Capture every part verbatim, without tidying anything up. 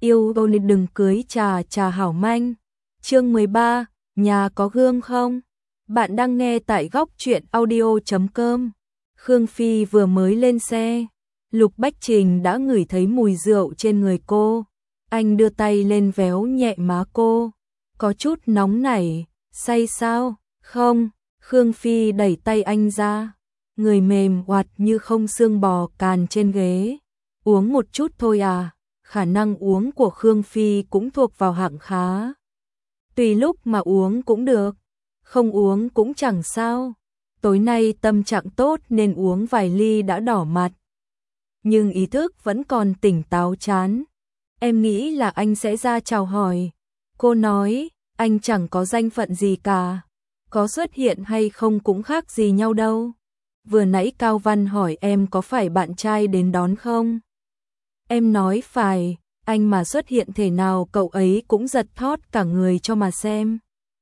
Yêu ôn đừng cưới trà trà hảo manh. Chương mười ba, nhà có gương không? Bạn đang nghe tại góc truyện audio chấm com. Khương Phi vừa mới lên xe, Lục Bách Trình đã ngửi thấy mùi rượu trên người cô. Anh đưa tay lên véo nhẹ má cô. Có chút nóng nảy, say sao? Không, Khương Phi đẩy tay anh ra. Người mềm oặt như không xương bò càn trên ghế. Uống một chút thôi à? Khả năng uống của Khương Phi cũng thuộc vào hạng khá. Tùy lúc mà uống cũng được, không uống cũng chẳng sao. Tối nay tâm trạng tốt nên uống vài ly đã đỏ mặt. Nhưng ý thức vẫn còn tỉnh táo chán. Em nghĩ là anh sẽ ra chào hỏi. Cô nói, anh chẳng có danh phận gì cả. Có xuất hiện hay không cũng khác gì nhau đâu. Vừa nãy Cao Văn hỏi em có phải bạn trai đến đón không? Em nói phải, anh mà xuất hiện thể nào cậu ấy cũng giật thót cả người cho mà xem.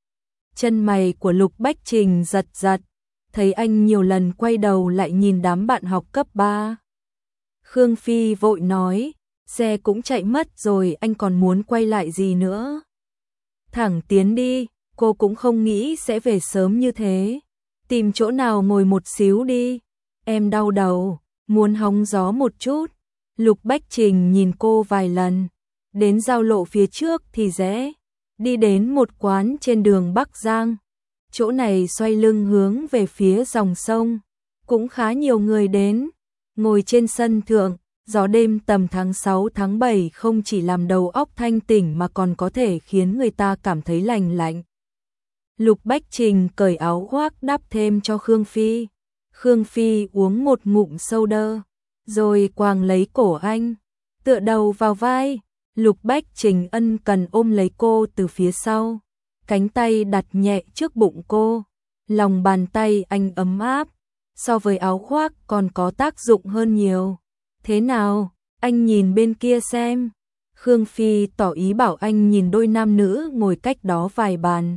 Chân mày của Lục Bách Trình giật giật, thấy anh nhiều lần quay đầu lại nhìn đám bạn học cấp ba. Khương Phi vội nói, xe cũng chạy mất rồi anh còn muốn quay lại gì nữa. Thẳng tiến đi, cô cũng không nghĩ sẽ về sớm như thế. Tìm chỗ nào ngồi một xíu đi, em đau đầu, muốn hóng gió một chút. Lục Bách Trình nhìn cô vài lần, đến giao lộ phía trước thì rẽ, đi đến một quán trên đường Bắc Giang. Chỗ này xoay lưng hướng về phía dòng sông, cũng khá nhiều người đến. Ngồi trên sân thượng, gió đêm tầm tháng sáu tháng bảy không chỉ làm đầu óc thanh tỉnh mà còn có thể khiến người ta cảm thấy lành lạnh. Lục Bách Trình cởi áo khoác đắp thêm cho Khương Phi. Khương Phi uống một ngụm soda, rồi quàng lấy cổ anh, tựa đầu vào vai. Lục Bách Trình ân cần ôm lấy cô từ phía sau, cánh tay đặt nhẹ trước bụng cô. Lòng bàn tay anh ấm áp, so với áo khoác còn có tác dụng hơn nhiều. Thế nào, anh nhìn bên kia xem. Khương Phi tỏ ý bảo anh nhìn đôi nam nữ ngồi cách đó vài bàn.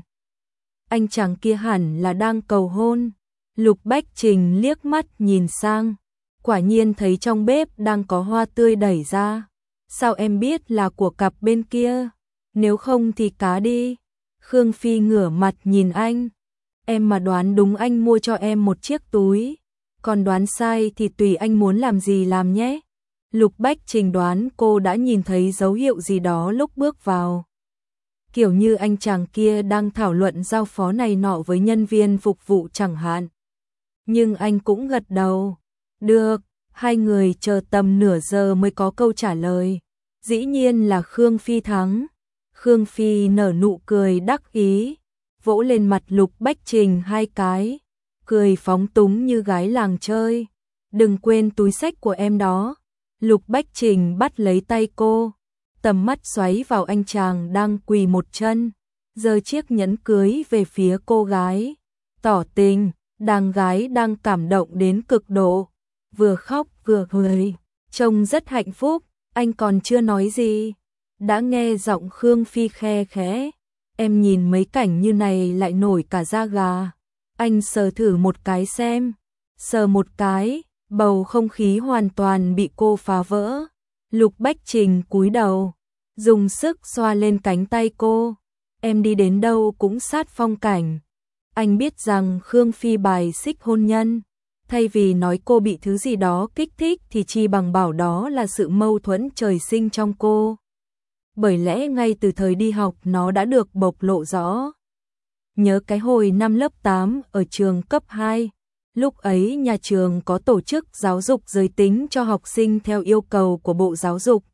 Anh chàng kia hẳn là đang cầu hôn. Lục Bách Trình liếc mắt nhìn sang, quả nhiên thấy trong bếp đang có hoa tươi đẩy ra. Sao em biết là của cặp bên kia? Nếu không thì cá đi. Khương Phi ngửa mặt nhìn anh. Em mà đoán đúng anh mua cho em một chiếc túi. Còn đoán sai thì tùy anh muốn làm gì làm nhé. Lục Bách Trình đoán cô đã nhìn thấy dấu hiệu gì đó lúc bước vào. Kiểu như anh chàng kia đang thảo luận giao phó này nọ với nhân viên phục vụ chẳng hạn. Nhưng anh cũng gật đầu. Được, hai người chờ tầm nửa giờ mới có câu trả lời. Dĩ nhiên là Khương Phi thắng. Khương Phi nở nụ cười đắc ý, vỗ lên mặt Lục Bách Trình hai cái, cười phóng túng như gái làng chơi. Đừng quên túi xách của em đó. Lục Bách Trình bắt lấy tay cô, tầm mắt xoáy vào anh chàng đang quỳ một chân, giơ chiếc nhẫn cưới về phía cô gái, tỏ tình. Đàn gái đang cảm động đến cực độ, vừa khóc vừa cười, trông rất hạnh phúc. Anh còn chưa nói gì, đã nghe giọng Khương Phi khe khẽ. Em nhìn mấy cảnh như này lại nổi cả da gà. Anh sờ thử một cái xem. Sờ một cái, bầu không khí hoàn toàn bị cô phá vỡ. Lục Bách Trình cúi đầu, dùng sức xoa lên cánh tay cô. Em đi đến đâu cũng sát phong cảnh. Anh biết rằng Khương Phi bài xích hôn nhân, thay vì nói cô bị thứ gì đó kích thích thì chi bằng bảo đó là sự mâu thuẫn trời sinh trong cô. Bởi lẽ ngay từ thời đi học nó đã được bộc lộ rõ. Nhớ cái hồi năm lớp tám ở trường cấp hai, lúc ấy nhà trường có tổ chức giáo dục giới tính cho học sinh theo yêu cầu của Bộ Giáo dục.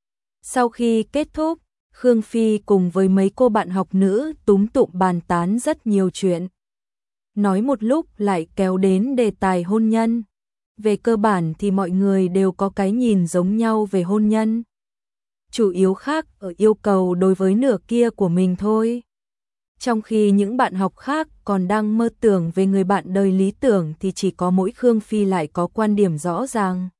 Sau khi kết thúc, Khương Phi cùng với mấy cô bạn học nữ túm tụm bàn tán rất nhiều chuyện. Nói một lúc lại kéo đến đề tài hôn nhân. Về cơ bản thì mọi người đều có cái nhìn giống nhau về hôn nhân. Chủ yếu khác ở yêu cầu đối với nửa kia của mình thôi. Trong khi những bạn học khác còn đang mơ tưởng về người bạn đời lý tưởng thì chỉ có mỗi Khương Phi lại có quan điểm rõ ràng.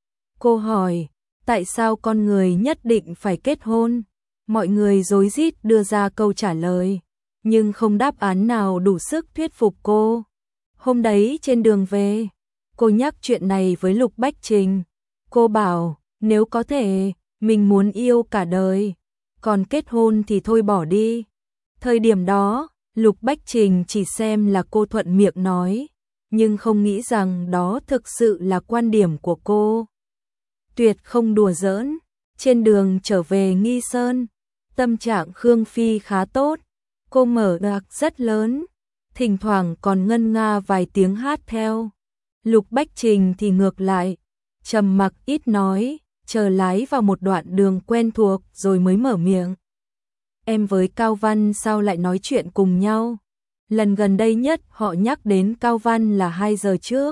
Cô hỏi, tại sao con người nhất định phải kết hôn? Mọi người rối rít đưa ra câu trả lời, nhưng không đáp án nào đủ sức thuyết phục cô. Hôm đấy trên đường về, cô nhắc chuyện này với Lục Bách Trình. Cô bảo, nếu có thể, mình muốn yêu cả đời, còn kết hôn thì thôi bỏ đi. Thời điểm đó, Lục Bách Trình chỉ xem là cô thuận miệng nói, nhưng không nghĩ rằng đó thực sự là quan điểm của cô. Tuyệt không đùa giỡn, trên đường trở về Nghi Sơn, tâm trạng Khương Phi khá tốt, cô mở nhạc rất lớn, thỉnh thoảng còn ngân nga vài tiếng hát theo. Lục Bách Trình thì ngược lại, trầm mặc ít nói, chờ lái vào một đoạn đường quen thuộc rồi mới mở miệng. Em với Cao Văn sao lại nói chuyện cùng nhau? Lần gần đây nhất họ nhắc đến Cao Văn là hai giờ trước.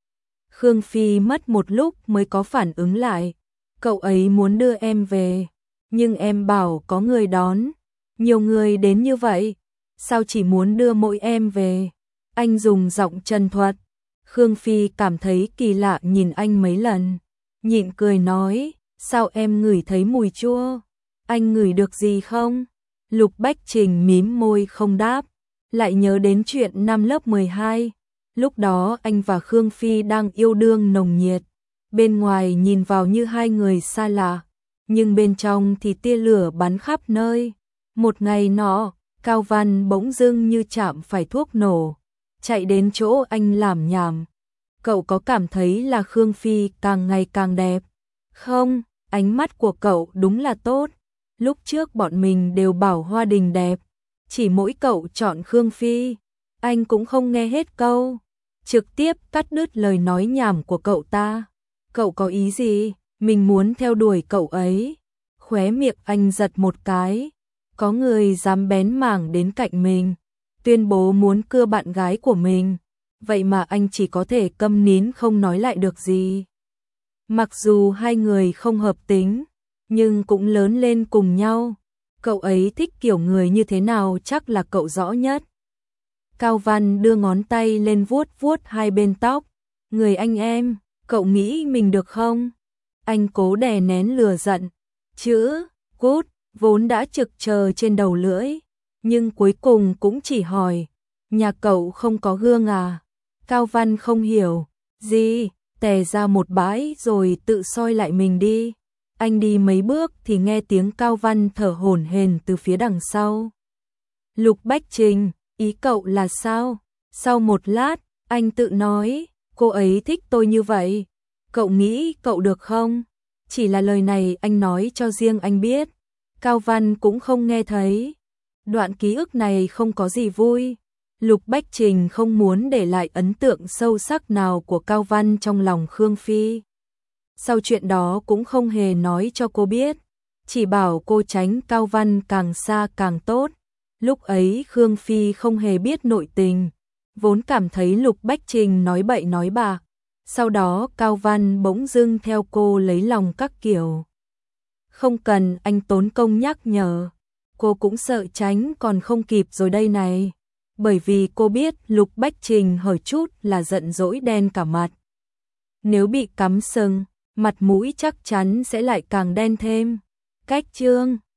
Khương Phi mất một lúc mới có phản ứng lại. Cậu ấy muốn đưa em về, nhưng em bảo có người đón. Nhiều người đến như vậy, sao chỉ muốn đưa mỗi em về? Anh dùng giọng trần thuật. Khương Phi cảm thấy kỳ lạ nhìn anh mấy lần, nhịn cười nói, sao em ngửi thấy mùi chua? Anh ngửi được gì không? Lục Bách Trình mím môi không đáp, lại nhớ đến chuyện năm lớp mười hai. Lúc đó anh và Khương Phi đang yêu đương nồng nhiệt, bên ngoài nhìn vào như hai người xa lạ, nhưng bên trong thì tia lửa bắn khắp nơi. Một ngày nọ, Cao Văn bỗng dưng như chạm phải thuốc nổ, chạy đến chỗ anh làm nhảm. Cậu có cảm thấy là Khương Phi càng ngày càng đẹp? Không, ánh mắt của cậu đúng là tốt. Lúc trước bọn mình đều bảo Hoa Đình đẹp, chỉ mỗi cậu chọn Khương Phi. Anh cũng không nghe hết câu, trực tiếp cắt đứt lời nói nhảm của cậu ta. Cậu có ý gì? Mình muốn theo đuổi cậu ấy. Khóe miệng anh giật một cái. Có người dám bén mảng đến cạnh mình, tuyên bố muốn cưa bạn gái của mình. Vậy mà anh chỉ có thể câm nín không nói lại được gì. Mặc dù hai người không hợp tính, nhưng cũng lớn lên cùng nhau. Cậu ấy thích kiểu người như thế nào chắc là cậu rõ nhất. Cao Văn đưa ngón tay lên vuốt vuốt hai bên tóc. Người anh em, cậu nghĩ mình được không? Anh cố đè nén lửa giận. Chữ, cút, vốn đã trực chờ trên đầu lưỡi. Nhưng cuối cùng cũng chỉ hỏi, nhà cậu không có gương à? Cao Văn không hiểu. Gì? Tè ra một bãi rồi tự soi lại mình đi. Anh đi mấy bước thì nghe tiếng Cao Văn thở hổn hển từ phía đằng sau. Lục Bách Trình, ý cậu là sao? Sau một lát, anh tự nói, cô ấy thích tôi như vậy. Cậu nghĩ cậu được không? Chỉ là lời này anh nói cho riêng anh biết. Cao Văn cũng không nghe thấy. Đoạn ký ức này không có gì vui. Lục Bách Trình không muốn để lại ấn tượng sâu sắc nào của Cao Văn trong lòng Khương Phi. Sau chuyện đó cũng không hề nói cho cô biết, chỉ bảo cô tránh Cao Văn càng xa càng tốt. Lúc ấy Khương Phi không hề biết nội tình, vốn cảm thấy Lục Bách Trình nói bậy nói bạ. Sau đó Cao Văn bỗng dưng theo cô lấy lòng các kiểu. Không cần anh tốn công nhắc nhở, cô cũng sợ tránh còn không kịp rồi đây này. Bởi vì cô biết Lục Bách Trình hơi chút là giận dỗi đen cả mặt. Nếu bị cắm sừng, mặt mũi chắc chắn sẽ lại càng đen thêm. Cách chương